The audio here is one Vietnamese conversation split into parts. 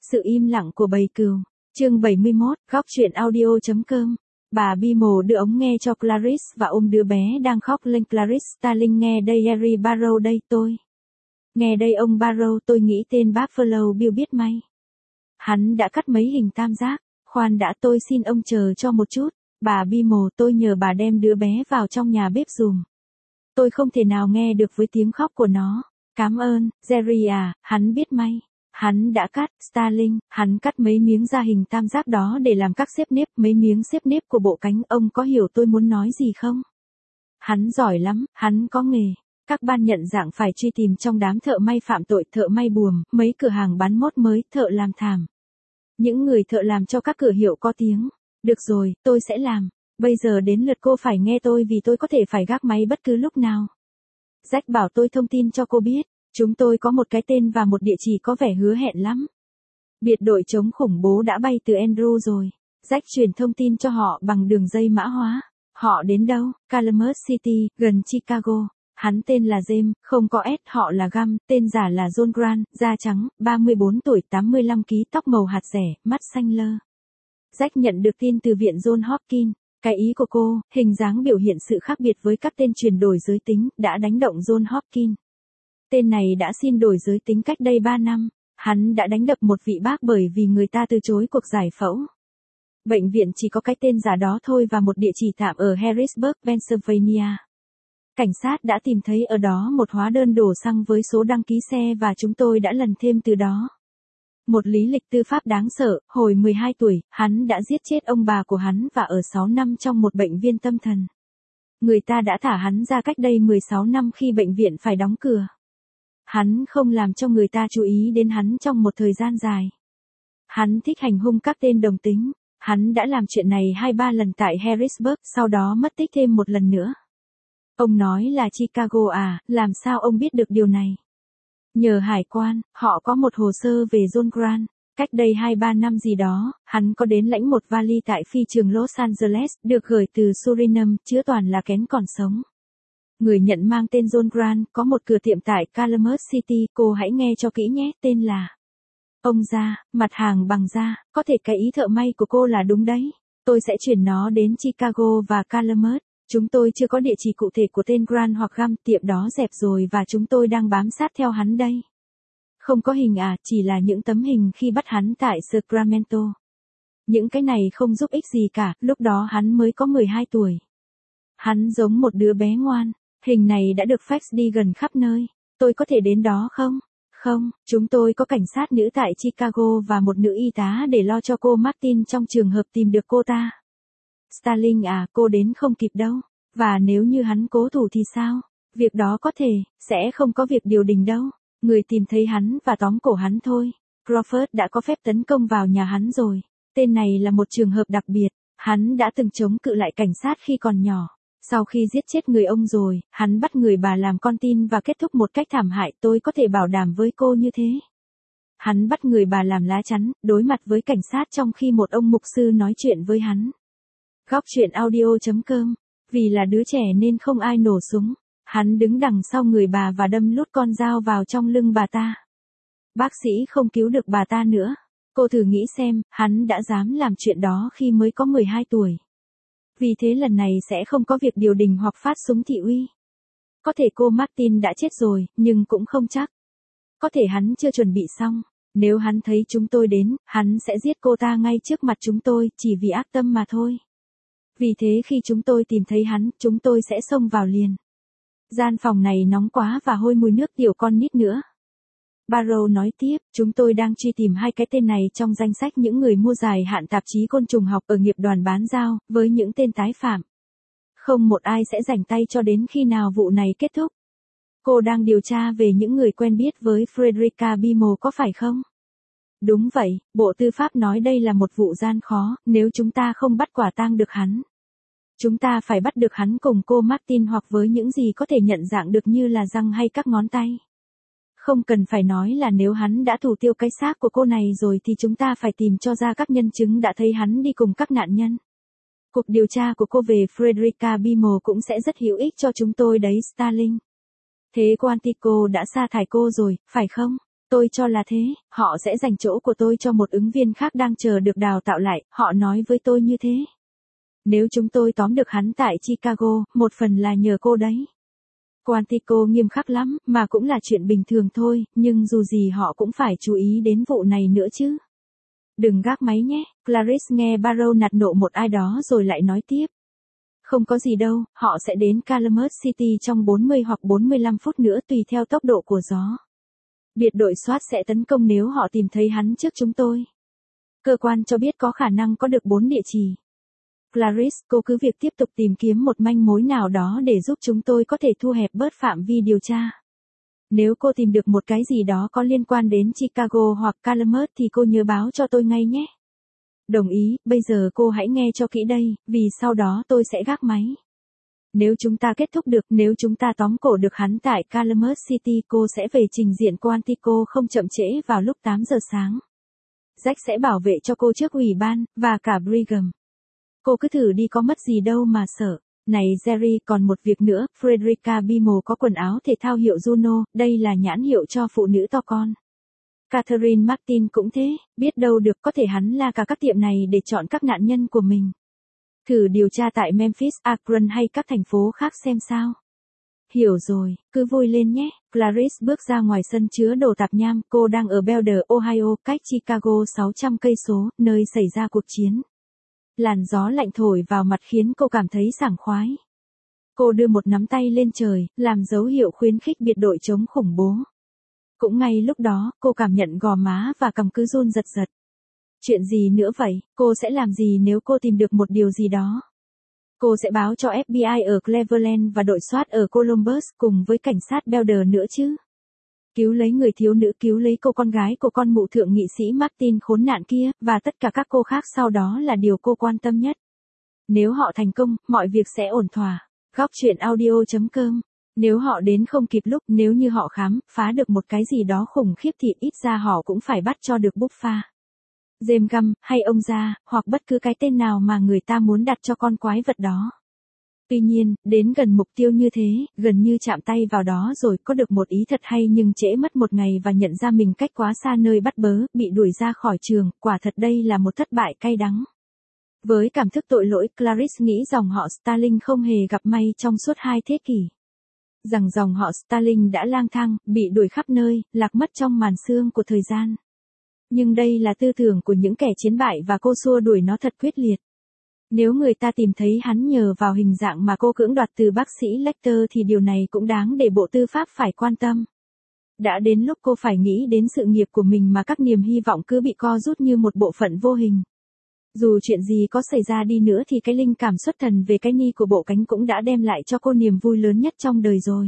Sự im lặng của bầy cừu. Chương 71, góc truyện audio.com. Bà Bimo đưa ống nghe cho Clarice và ôm đứa bé đang khóc lên. Clarice Starling, nghe đây Harry Barrow đây tôi. Nghe đây ông Barrow, tôi nghĩ tên Buffalo Bill biết may. Hắn đã cắt mấy hình tam giác. Khoan đã, tôi xin ông chờ cho một chút. Bà Bimo, tôi nhờ bà đem đứa bé vào trong nhà bếp dùm. Tôi không thể nào nghe được với tiếng khóc của nó. Cảm ơn, Jerry à, hắn biết may. Hắn đã cắt, Starling, hắn cắt mấy miếng da hình tam giác đó để làm các xếp nếp, mấy miếng xếp nếp của bộ cánh, ông có hiểu tôi muốn nói gì không? Hắn giỏi lắm, hắn có nghề. Các ban nhận dạng phải truy tìm trong đám thợ may phạm tội, thợ may buồm, mấy cửa hàng bán mốt mới, thợ làm thảm. Những người thợ làm cho các cửa hiệu có tiếng. Được rồi, tôi sẽ làm. Bây giờ đến lượt cô phải nghe tôi vì tôi có thể phải gác máy bất cứ lúc nào. Jack bảo tôi thông tin cho cô biết. Chúng tôi có một cái tên và một địa chỉ có vẻ hứa hẹn lắm. Biệt đội chống khủng bố đã bay từ Andrew rồi. Jack truyền thông tin cho họ bằng đường dây mã hóa. Họ đến đâu? Calumet City, gần Chicago. Hắn tên là James, không có S, họ là Gam, tên giả là John Grant, da trắng, 34 tuổi, 85 kg, tóc màu hạt rẻ, mắt xanh lơ. Jack nhận được tin từ viện John Hopkins. Cái ý của cô, hình dáng biểu hiện sự khác biệt với các tên chuyển đổi giới tính, đã đánh động John Hopkins. Tên này đã xin đổi giới tính cách đây 3 năm. Hắn đã đánh đập một vị bác bởi vì người ta từ chối cuộc giải phẫu. Bệnh viện chỉ có cái tên giả đó thôi và một địa chỉ tạm ở Harrisburg, Pennsylvania. Cảnh sát đã tìm thấy ở đó một hóa đơn đổ xăng với số đăng ký xe và chúng tôi đã lần thêm từ đó. Một lý lịch tư pháp đáng sợ, hồi 12 tuổi, hắn đã giết chết ông bà của hắn và ở 6 năm trong một bệnh viện tâm thần. Người ta đã thả hắn ra cách đây 16 năm khi bệnh viện phải đóng cửa. Hắn không làm cho người ta chú ý đến hắn trong một thời gian dài. Hắn thích hành hung các tên đồng tính. Hắn đã làm chuyện này 2-3 lần tại Harrisburg, sau đó mất tích thêm một lần nữa. Ông nói là Chicago à, làm sao ông biết được điều này? Nhờ hải quan, họ có một hồ sơ về John Grant. Cách đây 2-3 năm gì đó, hắn có đến lãnh một vali tại phi trường Los Angeles, được gửi từ Suriname, chứa toàn là kén còn sống. Người nhận mang tên John Grant, có một cửa tiệm tại Calumet City, cô hãy nghe cho kỹ nhé, tên là ông da, mặt hàng bằng da, có thể cái ý thợ may của cô là đúng đấy. Tôi sẽ chuyển nó đến Chicago và Calumet. Chúng tôi chưa có địa chỉ cụ thể của tên Grant hoặc Gam, tiệm đó dẹp rồi và chúng tôi đang bám sát theo hắn đây. Không có hình à, chỉ là những tấm hình khi bắt hắn tại Sacramento. Những cái này không giúp ích gì cả, lúc đó hắn mới có 12 tuổi. Hắn giống một đứa bé ngoan. Hình này đã được fax đi gần khắp nơi. Tôi có thể đến đó không? Không, chúng tôi có cảnh sát nữ tại Chicago và một nữ y tá để lo cho cô Martin trong trường hợp tìm được cô ta. Starling à, cô đến không kịp đâu. Và nếu như hắn cố thủ thì sao? Việc đó có thể, sẽ không có việc điều đình đâu. Người tìm thấy hắn và tóm cổ hắn thôi. Crawford đã có phép tấn công vào nhà hắn rồi. Tên này là một trường hợp đặc biệt. Hắn đã từng chống cự lại cảnh sát khi còn nhỏ. Sau khi giết chết người ông rồi, hắn bắt người bà làm con tin và kết thúc một cách thảm hại, tôi có thể bảo đảm với cô như thế. Hắn bắt người bà làm lá chắn, đối mặt với cảnh sát trong khi một ông mục sư nói chuyện với hắn. Góc truyện audio.com. Vì là đứa trẻ nên không ai nổ súng. Hắn đứng đằng sau người bà và đâm lút con dao vào trong lưng bà ta. Bác sĩ không cứu được bà ta nữa. Cô thử nghĩ xem, hắn đã dám làm chuyện đó khi mới có 12 tuổi. Vì thế lần này sẽ không có việc điều đình hoặc phát súng thị uy. Có thể cô Martin đã chết rồi, nhưng cũng không chắc. Có thể hắn chưa chuẩn bị xong. Nếu hắn thấy chúng tôi đến, hắn sẽ giết cô ta ngay trước mặt chúng tôi, chỉ vì ác tâm mà thôi. Vì thế khi chúng tôi tìm thấy hắn, chúng tôi sẽ xông vào liền. Gian phòng này nóng quá và hôi mùi nước tiểu con nít nữa. Barrow nói tiếp, chúng tôi đang truy tìm hai cái tên này trong danh sách những người mua dài hạn tạp chí côn trùng học ở nghiệp đoàn bán dao, với những tên tái phạm. Không một ai sẽ rảnh tay cho đến khi nào vụ này kết thúc. Cô đang điều tra về những người quen biết với Frederica Bimo có phải không? Đúng vậy, Bộ Tư pháp nói đây là một vụ gian khó, nếu chúng ta không bắt quả tang được hắn. Chúng ta phải bắt được hắn cùng cô Martin hoặc với những gì có thể nhận dạng được như là răng hay các ngón tay. Không cần phải nói là nếu hắn đã thủ tiêu cái xác của cô này rồi thì chúng ta phải tìm cho ra các nhân chứng đã thấy hắn đi cùng các nạn nhân. Cuộc điều tra của cô về Frederica Bimo cũng sẽ rất hữu ích cho chúng tôi đấy, Starling. Thế Quantico đã sa thải cô rồi, phải không? Tôi cho là thế, họ sẽ dành chỗ của tôi cho một ứng viên khác đang chờ được đào tạo lại, họ nói với tôi như thế. Nếu chúng tôi tóm được hắn tại Chicago, một phần là nhờ cô đấy. Quantico nghiêm khắc lắm, mà cũng là chuyện bình thường thôi, nhưng dù gì họ cũng phải chú ý đến vụ này nữa chứ. Đừng gác máy nhé, Clarice nghe Barrow nạt nộ một ai đó rồi lại nói tiếp. Không có gì đâu, họ sẽ đến Calumet City trong 40 hoặc 45 phút nữa tùy theo tốc độ của gió. Biệt đội SWAT sẽ tấn công nếu họ tìm thấy hắn trước chúng tôi. Cơ quan cho biết có khả năng có được 4 địa chỉ. Clarice, cô cứ việc tiếp tục tìm kiếm một manh mối nào đó để giúp chúng tôi có thể thu hẹp bớt phạm vi điều tra. Nếu cô tìm được một cái gì đó có liên quan đến Chicago hoặc Calumet thì cô nhớ báo cho tôi ngay nhé. Đồng ý, bây giờ cô hãy nghe cho kỹ đây, vì sau đó tôi sẽ gác máy. Nếu chúng ta kết thúc được, nếu chúng ta tóm cổ được hắn tại Calumet City, cô sẽ về trình diện Quantico không chậm trễ vào lúc 8 giờ sáng. Jack sẽ bảo vệ cho cô trước ủy ban, và cả Brigham. Cô cứ thử đi, có mất gì đâu mà sợ. Này Jerry, còn một việc nữa, Frederica Bimmel có quần áo thể thao hiệu Juno, đây là nhãn hiệu cho phụ nữ to con. Catherine Martin cũng thế, biết đâu được, có thể hắn là cả các tiệm này để chọn các nạn nhân của mình. Thử điều tra tại Memphis, Akron hay các thành phố khác xem sao. Hiểu rồi, cứ vui lên nhé. Clarice bước ra ngoài sân chứa đồ tạp nham, cô đang ở Belders, Ohio, cách Chicago 600 cây số, nơi xảy ra cuộc chiến. Làn gió lạnh thổi vào mặt khiến cô cảm thấy sảng khoái. Cô đưa một nắm tay lên trời, làm dấu hiệu khuyến khích biệt đội chống khủng bố. Cũng ngay lúc đó, cô cảm nhận gò má và cằm cứ run giật giật. Chuyện gì nữa vậy, cô sẽ làm gì nếu cô tìm được một điều gì đó? Cô sẽ báo cho FBI ở Cleveland và đội SWAT ở Columbus cùng với cảnh sát Belders nữa chứ. Cứu lấy người thiếu nữ, cứu lấy cô con gái của con mụ thượng nghị sĩ Martin khốn nạn kia, và tất cả các cô khác sau đó là điều cô quan tâm nhất. Nếu họ thành công, mọi việc sẽ ổn thỏa. Góc chuyện audio.com. Nếu họ đến không kịp lúc, nếu như họ khám phá được một cái gì đó khủng khiếp thì ít ra họ cũng phải bắt cho được Buffa, James Gump, hay ông già, hoặc bất cứ cái tên nào mà người ta muốn đặt cho con quái vật đó. Tuy nhiên, đến gần mục tiêu như thế, gần như chạm tay vào đó rồi, có được một ý thật hay nhưng trễ mất một ngày và nhận ra mình cách quá xa nơi bắt bớ, bị đuổi ra khỏi trường, quả thật đây là một thất bại cay đắng. Với cảm thức tội lỗi, Clarice nghĩ dòng họ Starling không hề gặp may trong suốt 2 thế kỷ. Rằng dòng họ Starling đã lang thang, bị đuổi khắp nơi, lạc mất trong màn sương của thời gian. Nhưng đây là tư tưởng của những kẻ chiến bại và cô xua đuổi nó thật quyết liệt. Nếu người ta tìm thấy hắn nhờ vào hình dạng mà cô cưỡng đoạt từ bác sĩ Lecter thì điều này cũng đáng để Bộ Tư pháp phải quan tâm. Đã đến lúc cô phải nghĩ đến sự nghiệp của mình mà các niềm hy vọng cứ bị co rút như một bộ phận vô hình. Dù chuyện gì có xảy ra đi nữa thì cái linh cảm xuất thần về cái ni của bộ cánh cũng đã đem lại cho cô niềm vui lớn nhất trong đời rồi.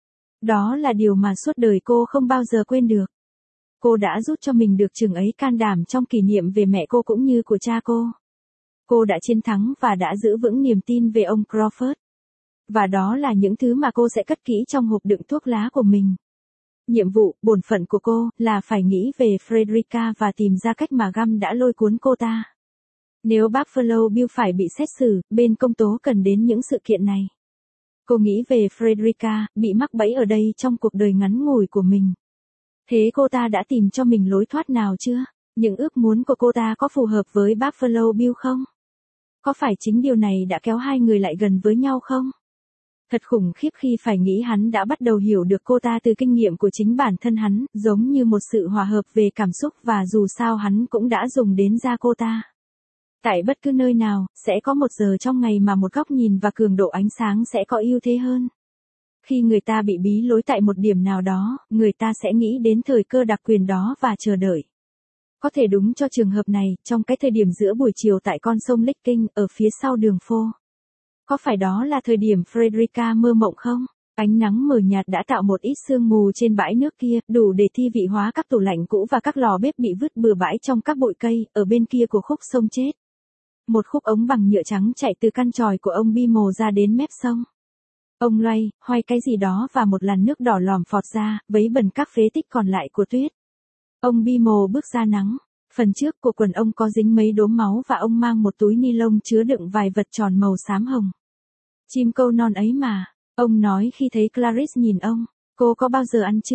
Đó là điều mà suốt đời cô không bao giờ quên được. Cô đã giúp cho mình được chừng ấy can đảm trong kỷ niệm về mẹ cô cũng như của cha cô. Cô đã chiến thắng và đã giữ vững niềm tin về ông Crawford. Và đó là những thứ mà cô sẽ cất kỹ trong hộp đựng thuốc lá của mình. Nhiệm vụ, bổn phận của cô, là phải nghĩ về Frederica và tìm ra cách mà Gump đã lôi cuốn cô ta. Nếu Buffalo Bill phải bị xét xử, bên công tố cần đến những sự kiện này. Cô nghĩ về Frederica, bị mắc bẫy ở đây trong cuộc đời ngắn ngủi của mình. Thế cô ta đã tìm cho mình lối thoát nào chưa? Những ước muốn của cô ta có phù hợp với Buffalo Bill không? Có phải chính điều này đã kéo hai người lại gần với nhau không? Thật khủng khiếp khi phải nghĩ hắn đã bắt đầu hiểu được cô ta từ kinh nghiệm của chính bản thân hắn, giống như một sự hòa hợp về cảm xúc và dù sao hắn cũng đã dùng đến da cô ta. Tại bất cứ nơi nào, sẽ có một giờ trong ngày mà một góc nhìn và cường độ ánh sáng sẽ có ưu thế hơn. Khi người ta bị bí lối tại một điểm nào đó, người ta sẽ nghĩ đến thời cơ đặc quyền đó và chờ đợi. Có thể đúng cho trường hợp này, trong cái thời điểm giữa buổi chiều tại con sông Licking, ở phía sau đường phố. Có phải đó là thời điểm Frederica mơ mộng không? Ánh nắng mờ nhạt đã tạo một ít sương mù trên bãi nước kia, đủ để thi vị hóa các tủ lạnh cũ và các lò bếp bị vứt bừa bãi trong các bụi cây, ở bên kia của khúc sông chết. Một khúc ống bằng nhựa trắng chạy từ căn chòi của ông Bimmel ra đến mép sông. Ông loay hoay cái gì đó và một làn nước đỏ lòm phọt ra, vấy bẩn các phế tích còn lại của tuyết. Ông Bimmel bước ra nắng. Phần trước của quần ông có dính mấy đốm máu và ông mang một túi ni lông chứa đựng vài vật tròn màu xám hồng. Chim câu non ấy mà, ông nói khi thấy Clarice nhìn ông. Cô có bao giờ ăn chưa?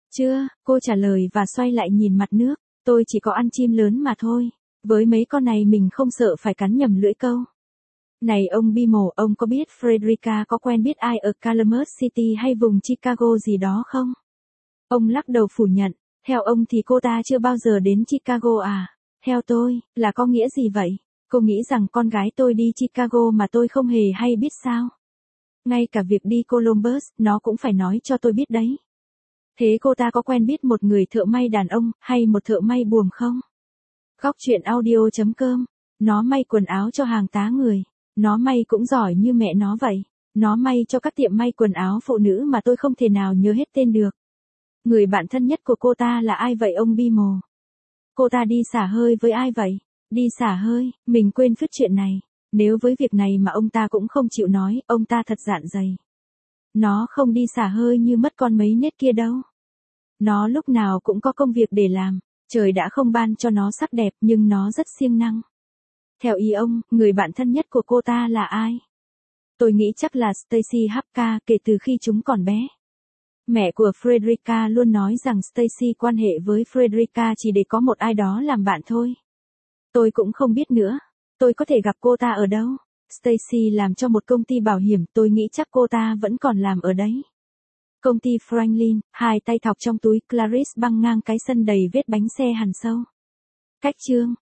Chưa, cô trả lời và xoay lại nhìn mặt nước. Tôi chỉ có ăn chim lớn mà thôi. Với mấy con này mình không sợ phải cắn nhầm lưỡi câu. Này ông Bimmel, ông có biết Frederica có quen biết ai ở Calumet City hay vùng Chicago gì đó không? Ông lắc đầu phủ nhận. Theo ông thì cô ta chưa bao giờ đến Chicago à? Theo tôi, là có nghĩa gì vậy? Cô nghĩ rằng con gái tôi đi Chicago mà tôi không hề hay biết sao? Ngay cả việc đi Columbus, nó cũng phải nói cho tôi biết đấy. Thế cô ta có quen biết một người thợ may đàn ông, hay một thợ may buồm không? Góc chuyện audio.com. Nó may quần áo cho hàng tá người. Nó may cũng giỏi như mẹ nó vậy. Nó may cho các tiệm may quần áo phụ nữ mà tôi không thể nào nhớ hết tên được. Người bạn thân nhất của cô ta là ai vậy ông Bimmel? Cô ta đi xả hơi với ai vậy? Đi xả hơi, mình quên phứt chuyện này. Nếu với việc này mà ông ta cũng không chịu nói, ông ta thật dạn dày. Nó không đi xả hơi như mất con mấy nết kia đâu. Nó lúc nào cũng có công việc để làm. Trời đã không ban cho nó sắc đẹp nhưng nó rất siêng năng. Theo ý ông, người bạn thân nhất của cô ta là ai? Tôi nghĩ chắc là Stacy Hapka kể từ khi chúng còn bé. Mẹ của Frederica luôn nói rằng Stacy quan hệ với Frederica chỉ để có một ai đó làm bạn thôi. Tôi cũng không biết nữa. Tôi có thể gặp cô ta ở đâu? Stacy làm cho một công ty bảo hiểm, tôi nghĩ chắc cô ta vẫn còn làm ở đấy. Công ty Franklin, hai tay thọc trong túi, Clarice băng ngang cái sân đầy vết bánh xe hằn sâu. Cách chương